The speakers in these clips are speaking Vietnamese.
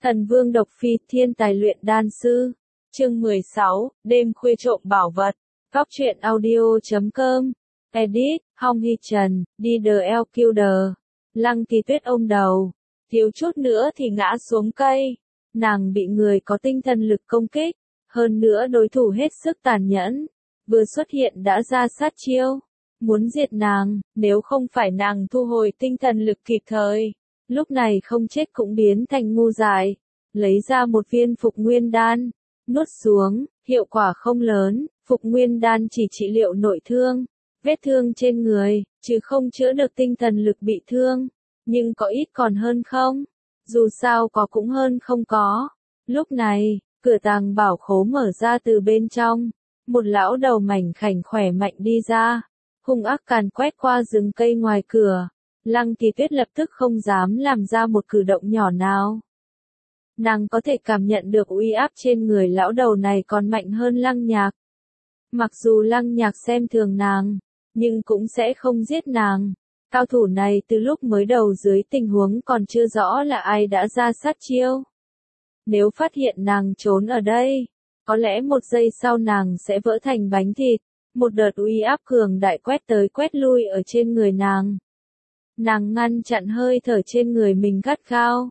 Thần Vương Độc Phi, thiên tài luyện đan sư. Chương 16, đêm khuya trộm bảo vật. Góc truyện audio.com. Edit, Hong Hy Trần, đi DLQ đờ. Lăng Kỳ Tuyết ôm đầu. Thiếu chút nữa thì ngã xuống cây. Nàng bị người có tinh thần lực công kích. Hơn nữa đối thủ hết sức tàn nhẫn. Vừa xuất hiện đã ra sát chiêu. Muốn diệt nàng, nếu không phải nàng thu hồi tinh thần lực kịp thời. Lúc này không chết cũng biến thành ngu dại. Lấy ra một viên phục nguyên đan. Nuốt xuống, hiệu quả không lớn, phục nguyên đan chỉ trị liệu nội thương, vết thương trên người, chứ không chữa được tinh thần lực bị thương. Nhưng có ít còn hơn không? Dù sao có cũng hơn không có. Lúc này, cửa tàng bảo khố mở ra từ bên trong. Một lão đầu mảnh khảnh khỏe mạnh đi ra. Hung ác càn quét qua rừng cây ngoài cửa. Lăng Kỳ Tuyết lập tức không dám làm ra một cử động nhỏ nào. Nàng có thể cảm nhận được uy áp trên người lão đầu này còn mạnh hơn Lăng Nhạc. Mặc dù Lăng Nhạc xem thường nàng, nhưng cũng sẽ không giết nàng. Cao thủ này từ lúc mới đầu dưới tình huống còn chưa rõ là ai đã ra sát chiêu. Nếu phát hiện nàng trốn ở đây, có lẽ một giây sau nàng sẽ vỡ thành bánh thịt. Một đợt uy áp cường đại quét tới quét lui ở trên người nàng. Nàng ngăn chặn hơi thở trên người mình gắt gao.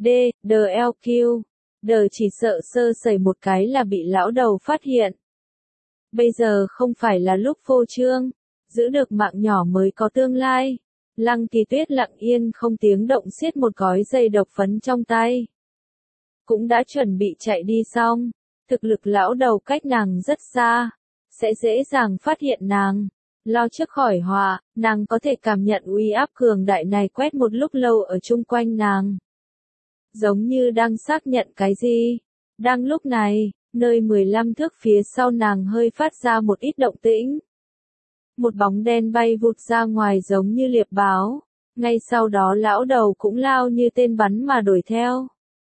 DLQ. Đờ chỉ sợ sơ sẩy một cái là bị lão đầu phát hiện. Bây giờ không phải là lúc phô trương. Giữ được mạng nhỏ mới có tương lai. Lăng Kỳ Tuyết lặng yên không tiếng động siết một gói dây độc phấn trong tay. Cũng đã chuẩn bị chạy đi xong. Thực lực lão đầu cách nàng rất xa. Sẽ dễ dàng phát hiện nàng. Lo trước khỏi họa, nàng có thể cảm nhận uy áp cường đại này quét một lúc lâu ở chung quanh nàng. Giống như đang xác nhận cái gì. Đang lúc này, nơi 15 thước phía sau nàng hơi phát ra một ít động tĩnh. Một bóng đen bay vụt ra ngoài giống như liệp báo. Ngay sau đó lão đầu cũng lao như tên bắn mà đuổi theo.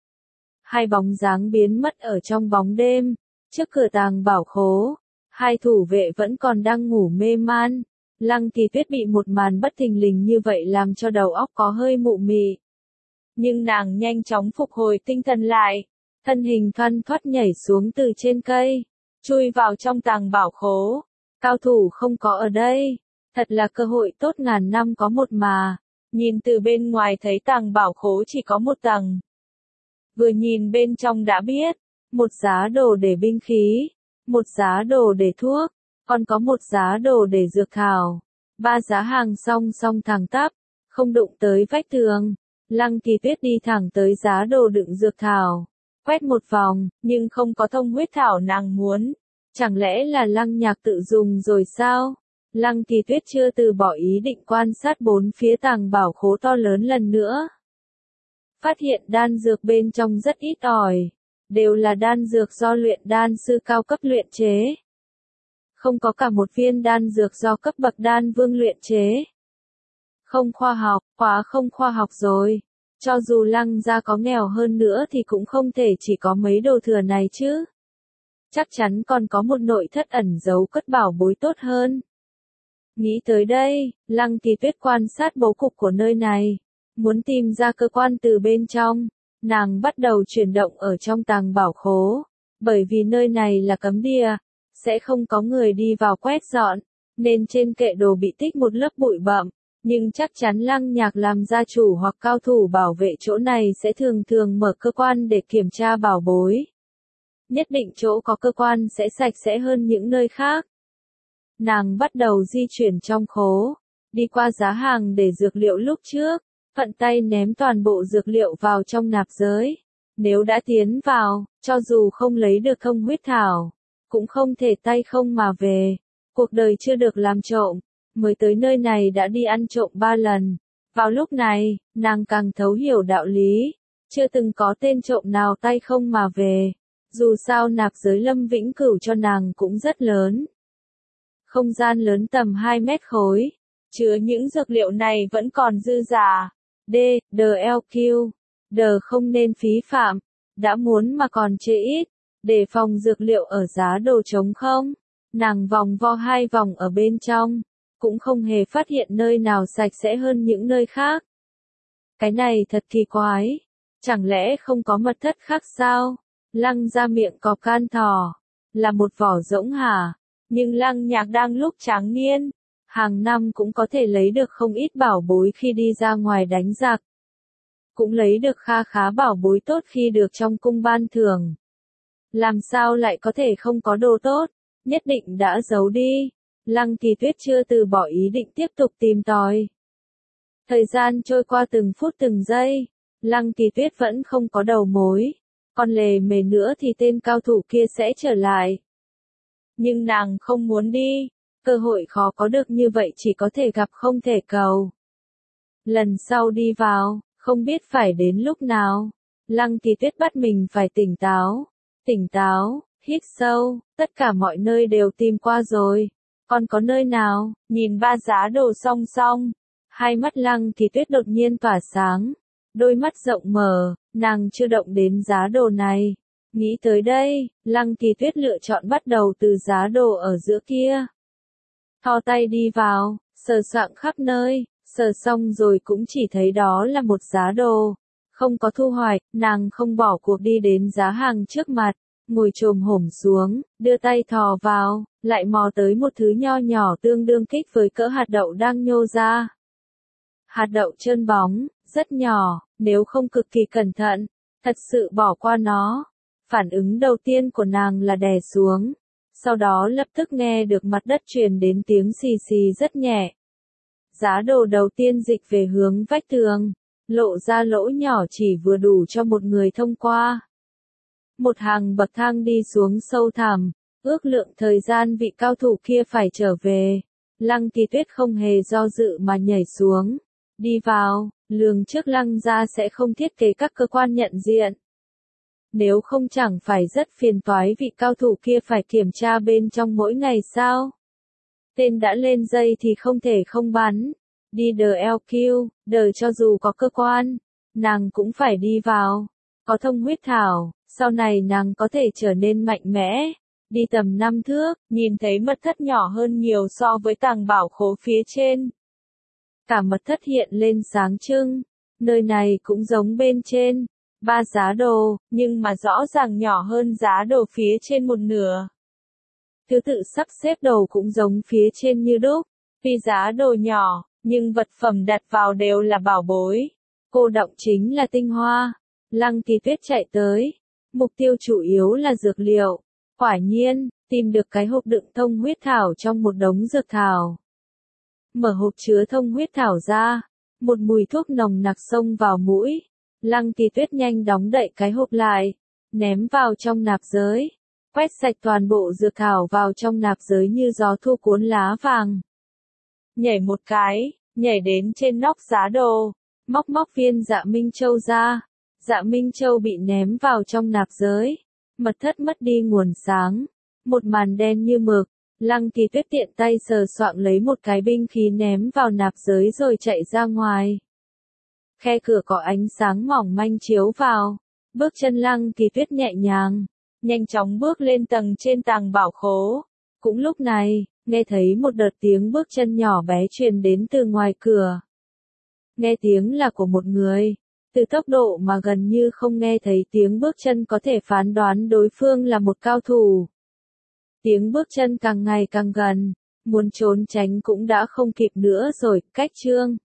Hai bóng dáng biến mất ở trong bóng đêm. Trước cửa tàng bảo khố. Hai thủ vệ vẫn còn đang ngủ mê man. Lăng Kỳ Tuyết bị một màn bất thình lình như vậy làm cho đầu óc có hơi mụ mị. Nhưng nàng nhanh chóng phục hồi tinh thần lại. Thân hình thoăn thoắt nhảy xuống từ trên cây. Chui vào trong tàng bảo khố. Cao thủ không có ở đây. Thật là cơ hội tốt ngàn năm có một mà. Nhìn từ bên ngoài thấy tàng bảo khố chỉ có một tầng. Vừa nhìn bên trong đã biết. Một giá đồ để binh khí. Một giá đồ để thuốc, còn có một giá đồ để dược thảo. Ba giá hàng song song thẳng tắp, không đụng tới vách tường. Lăng Kỳ Tuyết đi thẳng tới giá đồ đựng dược thảo. Quét một vòng, nhưng không có thông huyết thảo nàng muốn. Chẳng lẽ là Lăng Nhạc tự dùng rồi sao? Lăng Kỳ Tuyết chưa từ bỏ ý định quan sát bốn phía tàng bảo khố to lớn lần nữa. Phát hiện đan dược bên trong rất ít ỏi. Đều là đan dược do luyện đan sư cao cấp luyện chế. Không có cả một viên đan dược do cấp bậc đan vương luyện chế. Không khoa học, quá không khoa học rồi. Cho dù Lăng gia có nghèo hơn nữa thì cũng không thể chỉ có mấy đồ thừa này chứ. Chắc chắn còn có một nội thất ẩn giấu cất bảo bối tốt hơn. Nghĩ tới đây, Lăng Kỳ Tuyết quan sát bố cục của nơi này. Muốn tìm ra cơ quan từ bên trong. Nàng bắt đầu chuyển động ở trong tàng bảo khố, bởi vì nơi này là cấm địa, sẽ không có người đi vào quét dọn, nên trên kệ đồ bị tích một lớp bụi bặm, nhưng chắc chắn Lăng Nhạc làm gia chủ hoặc cao thủ bảo vệ chỗ này sẽ thường thường mở cơ quan để kiểm tra bảo bối. Nhất định chỗ có cơ quan sẽ sạch sẽ hơn những nơi khác. Nàng bắt đầu di chuyển trong khố, đi qua giá hàng để dược liệu lúc trước. Phận tay ném toàn bộ dược liệu vào trong nạp giới. Nếu đã tiến vào, cho dù không lấy được thông huyết thảo, cũng không thể tay không mà về. Cuộc đời chưa được làm trộm, mới tới nơi này đã đi ăn trộm 3 lần. Vào lúc này, nàng càng thấu hiểu đạo lý. Chưa từng có tên trộm nào tay không mà về. Dù sao nạp giới Lâm Vĩnh Cửu cho nàng cũng rất lớn. Không gian lớn tầm 2 mét khối. Chứa những dược liệu này vẫn còn dư giả. DLQ. Đờ không nên phí phạm. Đã muốn mà còn chê ít. Để phòng dược liệu ở giá đồ trống không. Nàng vòng vo 2 vòng ở bên trong. Cũng không hề phát hiện nơi nào sạch sẽ hơn những nơi khác. Cái này thật kỳ quái. Chẳng lẽ không có mật thất khác sao? Lăng ra miệng cọp can thỏ. Là một vỏ rỗng hả? Nhưng Lăng Nhạc đang lúc tráng niên. Hàng năm cũng có thể lấy được không ít bảo bối khi đi ra ngoài đánh giặc. Cũng lấy được kha khá bảo bối tốt khi được trong cung ban thưởng. Làm sao lại có thể không có đồ tốt? Nhất định đã giấu đi. Lăng Kỳ Tuyết chưa từ bỏ ý định tiếp tục tìm tòi. Thời gian trôi qua từng phút từng giây. Lăng Kỳ Tuyết vẫn không có đầu mối. Còn lề mề nữa thì tên cao thủ kia sẽ trở lại. Nhưng nàng không muốn đi. Cơ hội khó có được như vậy chỉ có thể gặp không thể cầu. Lần sau đi vào, không biết phải đến lúc nào. Lăng Kỳ Tuyết bắt mình phải tỉnh táo. Tỉnh táo, hít sâu, tất cả mọi nơi đều tìm qua rồi. Còn có nơi nào, nhìn ba giá đồ song song. Hai mắt Lăng Kỳ Tuyết đột nhiên tỏa sáng. Đôi mắt rộng mở, nàng chưa động đến giá đồ này. Nghĩ tới đây, Lăng Kỳ Tuyết lựa chọn bắt đầu từ giá đồ ở giữa kia. Thò tay đi vào, sờ soạng khắp nơi, sờ xong rồi cũng chỉ thấy đó là một giá đồ. Không có thu hoạch, nàng không bỏ cuộc đi đến giá hàng trước mặt, ngồi chồm hổm xuống, đưa tay thò vào, lại mò tới một thứ nho nhỏ tương đương kích với cỡ hạt đậu đang nhô ra. Hạt đậu trơn bóng, rất nhỏ, nếu không cực kỳ cẩn thận, thật sự bỏ qua nó. Phản ứng đầu tiên của nàng là đè xuống. Sau đó lập tức nghe được mặt đất truyền đến tiếng xì xì rất nhẹ. Giá đồ đầu tiên dịch về hướng vách tường, lộ ra lỗ nhỏ chỉ vừa đủ cho một người thông qua. Một hàng bậc thang đi xuống sâu thẳm, ước lượng thời gian vị cao thủ kia phải trở về. Lăng Kỳ Tuyết không hề do dự mà nhảy xuống. Đi vào, lường trước Lăng gia sẽ không thiết kế các cơ quan nhận diện. Nếu không chẳng phải rất phiền toái vị cao thủ kia phải kiểm tra bên trong mỗi ngày sao? Tên đã lên dây thì không thể không bắn. Đi DLQ, đời cho dù có cơ quan, nàng cũng phải đi vào. Có thông huyết thảo, sau này nàng có thể trở nên mạnh mẽ. Đi tầm 5 thước, nhìn thấy mật thất nhỏ hơn nhiều so với tàng bảo khố phía trên. Cả mật thất hiện lên sáng trưng. Nơi này cũng giống bên trên. 3 giá đồ, nhưng mà rõ ràng nhỏ hơn giá đồ phía trên một nửa. Thứ tự sắp xếp đồ cũng giống phía trên như đúc. Tuy giá đồ nhỏ, nhưng vật phẩm đặt vào đều là bảo bối. Cô đọng chính là tinh hoa. Lăng Kỳ Tuyết chạy tới. Mục tiêu chủ yếu là dược liệu. Quả nhiên, tìm được cái hộp đựng thông huyết thảo trong một đống dược thảo. Mở hộp chứa thông huyết thảo ra. Một mùi thuốc nồng nặc xông vào mũi. Lăng Kỳ Tuyết nhanh đóng đậy cái hộp lại. Ném vào trong nạp giới. Quét sạch toàn bộ dược thảo vào trong nạp giới như gió thu cuốn lá vàng. Nhảy một cái, nhảy đến trên nóc giá đồ. Móc viên Dạ Minh Châu ra. Dạ Minh Châu bị ném vào trong nạp giới. Mật thất mất đi nguồn sáng. Một màn đen như mực. Lăng Kỳ Tuyết tiện tay sờ soạng lấy một cái binh khí ném vào nạp giới rồi chạy ra ngoài. Khe cửa có ánh sáng mỏng manh chiếu vào. Bước chân Lăng Kỳ Tuyết nhẹ nhàng. Nhanh chóng bước lên tầng trên tàng bảo khố. Cũng lúc này, nghe thấy một đợt tiếng bước chân nhỏ bé truyền đến từ ngoài cửa. Nghe tiếng là của một người. Từ tốc độ mà gần như không nghe thấy tiếng bước chân có thể phán đoán đối phương là một cao thủ. Tiếng bước chân càng ngày càng gần. Muốn trốn tránh cũng đã không kịp nữa rồi, cách chương.